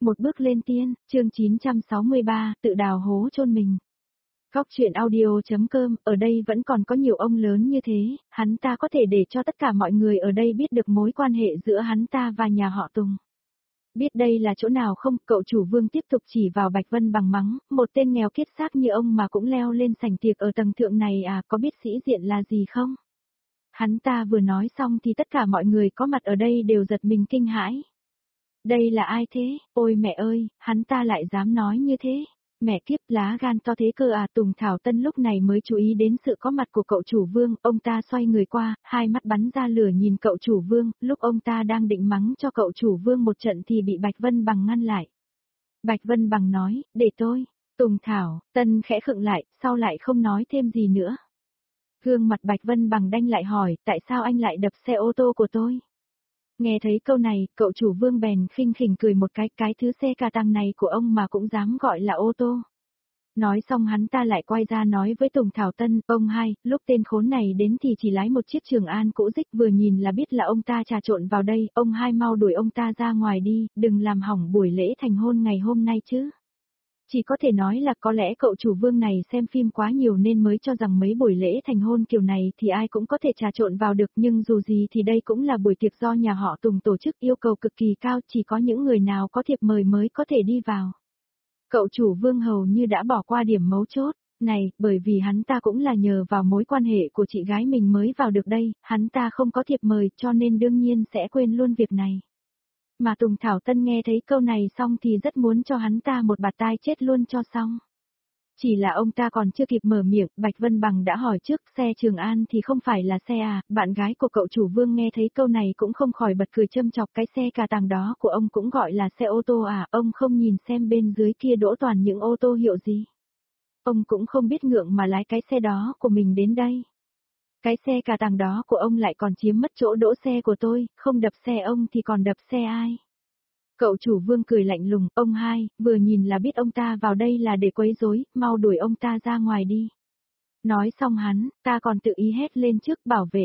Một bước lên tiên, chương 963, tự đào hố chôn mình. Góc truyện audio.com, ở đây vẫn còn có nhiều ông lớn như thế, hắn ta có thể để cho tất cả mọi người ở đây biết được mối quan hệ giữa hắn ta và nhà họ Tùng. Biết đây là chỗ nào không, cậu chủ Vương tiếp tục chỉ vào Bạch Vân bằng mắng, một tên nghèo kiết xác như ông mà cũng leo lên sảnh tiệc ở tầng thượng này à, có biết sĩ diện là gì không? Hắn ta vừa nói xong thì tất cả mọi người có mặt ở đây đều giật mình kinh hãi. Đây là ai thế? Ôi mẹ ơi, hắn ta lại dám nói như thế. Mẹ kiếp, lá gan to thế cơ à. Tùng Thảo Tân lúc này mới chú ý đến sự có mặt của cậu chủ Vương, ông ta xoay người qua, hai mắt bắn ra lửa nhìn cậu chủ Vương, lúc ông ta đang định mắng cho cậu chủ Vương một trận thì bị Bạch Vân Bằng ngăn lại. Bạch Vân Bằng nói, để tôi. Tùng Thảo Tân khẽ khựng lại, sau lại không nói thêm gì nữa. Gương mặt Bạch Vân Bằng đanh lại hỏi, tại sao anh lại đập xe ô tô của tôi? Nghe thấy câu này, cậu chủ Vương bèn khinh khỉnh cười một cái thứ xe cà tàng này của ông mà cũng dám gọi là ô tô. Nói xong hắn ta lại quay ra nói với Tùng Thảo Tân, ông hai, lúc tên khốn này đến thì chỉ lái một chiếc Trường An cũ rích, vừa nhìn là biết là ông ta trà trộn vào đây, ông hai mau đuổi ông ta ra ngoài đi, đừng làm hỏng buổi lễ thành hôn ngày hôm nay chứ. Chỉ có thể nói là có lẽ cậu chủ Vương này xem phim quá nhiều nên mới cho rằng mấy buổi lễ thành hôn kiểu này thì ai cũng có thể trà trộn vào được, nhưng dù gì thì đây cũng là buổi tiệc do nhà họ Tùng tổ chức, yêu cầu cực kỳ cao, chỉ có những người nào có thiệp mời mới có thể đi vào. Cậu chủ Vương hầu như đã bỏ qua điểm mấu chốt này, bởi vì hắn ta cũng là nhờ vào mối quan hệ của chị gái mình mới vào được đây, hắn ta không có thiệp mời cho nên đương nhiên sẽ quên luôn việc này. Mà Tùng Thảo Tân nghe thấy câu này xong thì rất muốn cho hắn ta một bạt tai chết luôn cho xong. Chỉ là ông ta còn chưa kịp mở miệng, Bạch Vân Bằng đã hỏi trước, xe Trường An thì không phải là xe à, bạn gái của cậu chủ Vương nghe thấy câu này cũng không khỏi bật cười châm chọc, cái xe cà tàng đó của ông cũng gọi là xe ô tô à, ông không nhìn xem bên dưới kia đỗ toàn những ô tô hiệu gì. Ông cũng không biết ngượng mà lái cái xe đó của mình đến đây. Cái xe cà tàng đó của ông lại còn chiếm mất chỗ đỗ xe của tôi, không đập xe ông thì còn đập xe ai? Cậu chủ Vương cười lạnh lùng, ông hai, vừa nhìn là biết ông ta vào đây là để quấy rối, mau đuổi ông ta ra ngoài đi. Nói xong hắn, ta còn tự ý hét lên trước,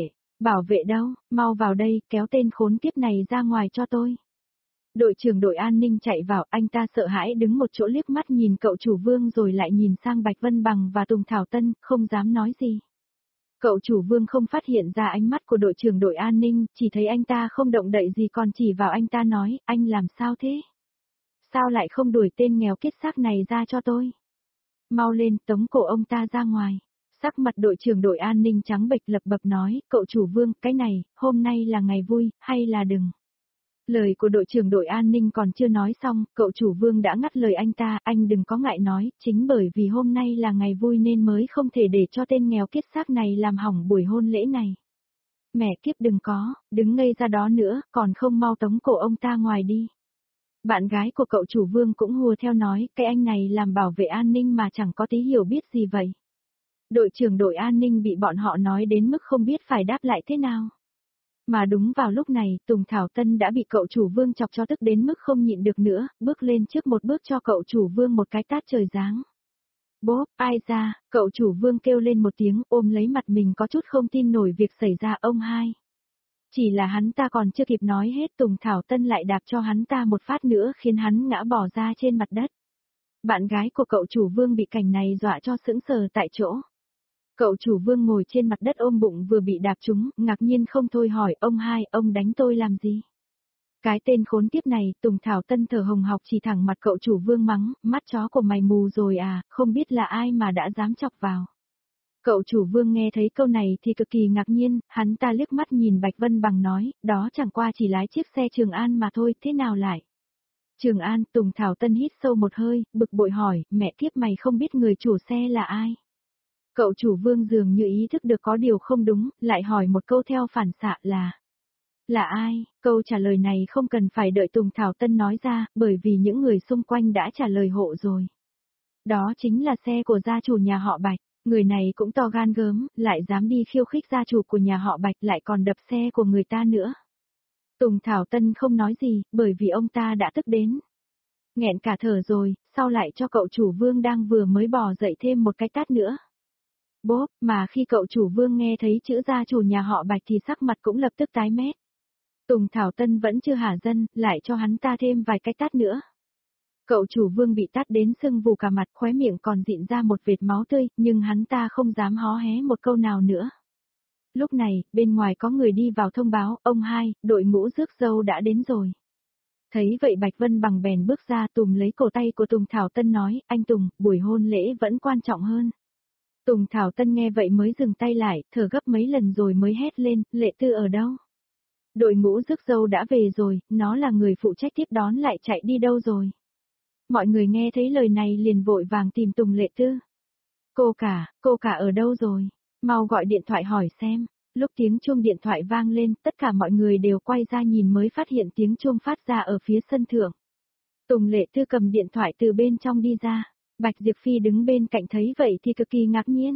bảo vệ đâu, mau vào đây, kéo tên khốn kiếp này ra ngoài cho tôi. Đội trưởng đội an ninh chạy vào, anh ta sợ hãi đứng một chỗ liếc mắt nhìn cậu chủ Vương rồi lại nhìn sang Bạch Vân Bằng và Tùng Thảo Tân, không dám nói gì. Cậu chủ Vương không phát hiện ra ánh mắt của đội trưởng đội an ninh, chỉ thấy anh ta không động đậy gì còn chỉ vào anh ta nói, anh làm sao thế? Sao lại không đuổi tên nghèo kiết xác này ra cho tôi? Mau lên, tống cổ ông ta ra ngoài. Sắc mặt đội trưởng đội an ninh trắng bệch lập bập nói, cậu chủ Vương, cái này, hôm nay là ngày vui, hay là đừng? Lời của đội trưởng đội an ninh còn chưa nói xong, cậu chủ Vương đã ngắt lời anh ta, anh đừng có ngại nói, chính bởi vì hôm nay là ngày vui nên mới không thể để cho tên nghèo kiết xác này làm hỏng buổi hôn lễ này. Mẹ kiếp đừng có, đứng ngây ra đó nữa, còn không mau tống cổ ông ta ngoài đi. Bạn gái của cậu chủ Vương cũng hùa theo nói, cái anh này làm bảo vệ an ninh mà chẳng có tí hiểu biết gì vậy. Đội trưởng đội an ninh bị bọn họ nói đến mức không biết phải đáp lại thế nào. Mà đúng vào lúc này, Tùng Thảo Tân đã bị cậu chủ Vương chọc cho tức đến mức không nhịn được nữa, bước lên trước một bước cho cậu chủ Vương một cái tát trời giáng. Bốp, ai ra, cậu chủ Vương kêu lên một tiếng, ôm lấy mặt mình có chút không tin nổi việc xảy ra, ông hai. Chỉ là hắn ta còn chưa kịp nói hết, Tùng Thảo Tân lại đạp cho hắn ta một phát nữa khiến hắn ngã bỏ ra trên mặt đất. Bạn gái của cậu chủ Vương bị cảnh này dọa cho sững sờ tại chỗ. Cậu chủ Vương ngồi trên mặt đất ôm bụng vừa bị đạp trúng, ngạc nhiên không thôi hỏi, ông hai, ông đánh tôi làm gì? Cái tên khốn kiếp này, Tùng Thảo Tân thở hồng hộc chỉ thẳng mặt cậu chủ Vương mắng, mắt chó của mày mù rồi à, không biết là ai mà đã dám chọc vào. Cậu chủ Vương nghe thấy câu này thì cực kỳ ngạc nhiên, hắn ta liếc mắt nhìn Bạch Vân Bằng nói, đó chẳng qua chỉ lái chiếc xe Trường An mà thôi, thế nào lại? Trường An, Tùng Thảo Tân hít sâu một hơi, bực bội hỏi, mẹ kiếp mày không biết người chủ xe là ai? Cậu chủ Vương dường như ý thức được có điều không đúng, lại hỏi một câu theo phản xạ là ai? Câu trả lời này không cần phải đợi Tùng Thảo Tân nói ra, bởi vì những người xung quanh đã trả lời hộ rồi. Đó chính là xe của gia chủ nhà họ Bạch, người này cũng to gan gớm, lại dám đi khiêu khích gia chủ của nhà họ Bạch lại còn đập xe của người ta nữa. Tùng Thảo Tân không nói gì, bởi vì ông ta đã tức đến. Nghẹn cả thở rồi, sau lại cho cậu chủ Vương đang vừa mới bò dậy thêm một cái tát nữa. Bốp, mà khi cậu chủ Vương nghe thấy chữ gia chủ nhà họ Bạch thì sắc mặt cũng lập tức tái mét. Tùng Thảo Tân vẫn chưa hả dân, lại cho hắn ta thêm vài cái tát nữa. Cậu chủ Vương bị tát đến sưng vù cả mặt, khóe miệng còn dịn ra một vệt máu tươi, nhưng hắn ta không dám hó hé một câu nào nữa. Lúc này, bên ngoài có người đi vào thông báo, ông hai, đội ngũ rước dâu đã đến rồi. Thấy vậy Bạch Vân Bằng bèn bước ra túm lấy cổ tay của Tùng Thảo Tân nói, anh Tùng, buổi hôn lễ vẫn quan trọng hơn. Tùng Thảo Tân nghe vậy mới dừng tay lại, thở gấp mấy lần rồi mới hét lên, Lệ Tư ở đâu? Đội ngũ rước dâu đã về rồi, nó là người phụ trách tiếp đón lại chạy đi đâu rồi? Mọi người nghe thấy lời này liền vội vàng tìm Tùng Lệ Tư. Cô cả ở đâu rồi? Mau gọi điện thoại hỏi xem. Lúc tiếng chuông điện thoại vang lên, tất cả mọi người đều quay ra nhìn mới phát hiện tiếng chuông phát ra ở phía sân thượng. Tùng Lệ Tư cầm điện thoại từ bên trong đi ra. Bạch Diệp Phi đứng bên cạnh thấy vậy thì cực kỳ ngạc nhiên.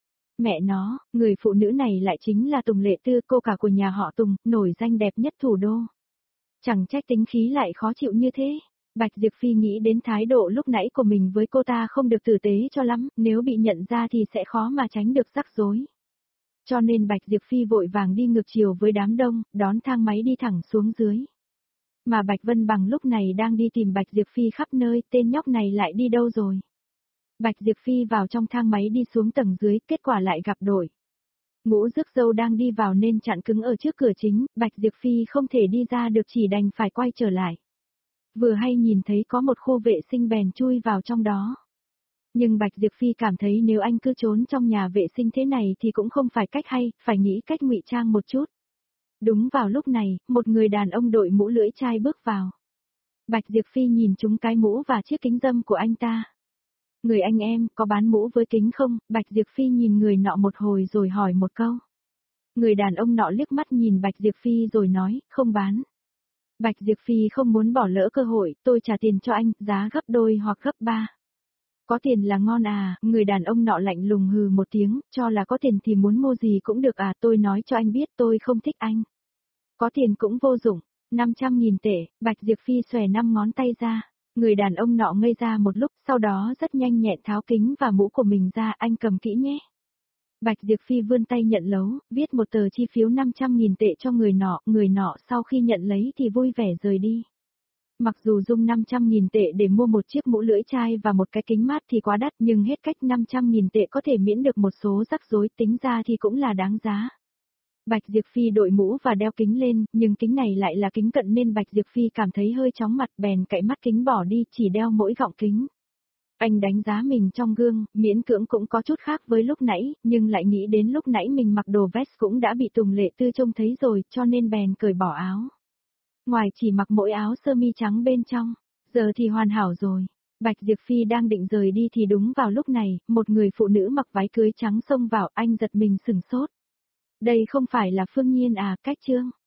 Mẹ nó, người phụ nữ này lại chính là Tùng Lệ Tư, cô cả của nhà họ Tùng, nổi danh đẹp nhất thủ đô. Chẳng trách tính khí lại khó chịu như thế. Bạch Diệp Phi nghĩ đến thái độ lúc nãy của mình với cô ta không được tử tế cho lắm, nếu bị nhận ra thì sẽ khó mà tránh được rắc rối. Cho nên Bạch Diệp Phi vội vàng đi ngược chiều với đám đông, đón thang máy đi thẳng xuống dưới. Mà Bạch Vân Bằng lúc này đang đi tìm Bạch Diệp Phi khắp nơi, tên nhóc này lại đi đâu rồi? Bạch Diệp Phi vào trong thang máy đi xuống tầng dưới, kết quả lại gặp đội. Ngũ rước dâu đang đi vào nên chặn cứng ở trước cửa chính, Bạch Diệp Phi không thể đi ra được chỉ đành phải quay trở lại. Vừa hay nhìn thấy có một khu vệ sinh bèn chui vào trong đó. Nhưng Bạch Diệp Phi cảm thấy nếu anh cứ trốn trong nhà vệ sinh thế này thì cũng không phải cách hay, phải nghĩ cách ngụy trang một chút. Đúng vào lúc này, một người đàn ông đội mũ lưỡi chai bước vào. Bạch Diệp Phi nhìn trúng cái mũ và chiếc kính râm của anh ta. Người anh em, có bán mũ với kính không? Bạch Diệp Phi nhìn người nọ một hồi rồi hỏi một câu. Người đàn ông nọ liếc mắt nhìn Bạch Diệp Phi rồi nói, không bán. Bạch Diệp Phi không muốn bỏ lỡ cơ hội, tôi trả tiền cho anh, giá gấp đôi hoặc gấp ba. Có tiền là ngon à, người đàn ông nọ lạnh lùng hừ một tiếng, cho là có tiền thì muốn mua gì cũng được à, tôi nói cho anh biết tôi không thích anh. Có tiền cũng vô dụng, 500.000 tệ, Bạch Diệp Phi xòe 5 ngón tay ra. Người đàn ông nọ ngây ra một lúc, sau đó rất nhanh nhẹn tháo kính và mũ của mình ra, anh cầm kỹ nhé. Bạch Diệp Phi vươn tay nhận lấu, viết một tờ chi phiếu 500.000 tệ cho người nọ sau khi nhận lấy thì vui vẻ rời đi. Mặc dù dùng 500.000 tệ để mua một chiếc mũ lưỡi chai và một cái kính mát thì quá đắt, nhưng hết cách 500.000 tệ có thể miễn được một số rắc rối, tính ra thì cũng là đáng giá. Bạch Diệp Phi đội mũ và đeo kính lên, nhưng kính này lại là kính cận nên Bạch Diệp Phi cảm thấy hơi chóng mặt bèn cạy mắt kính bỏ đi, chỉ đeo mỗi gọng kính. Anh đánh giá mình trong gương, miễn cưỡng cũng có chút khác với lúc nãy, nhưng lại nghĩ đến lúc nãy mình mặc đồ vest cũng đã bị Tùng Lệ Tư trông thấy rồi, cho nên bèn cởi bỏ áo. Ngoài chỉ mặc mỗi áo sơ mi trắng bên trong, giờ thì hoàn hảo rồi. Bạch Diệp Phi đang định rời đi thì đúng vào lúc này, một người phụ nữ mặc váy cưới trắng xông vào, anh giật mình sửng sốt. Đây không phải là Phương Nhiên à, Cách Trương.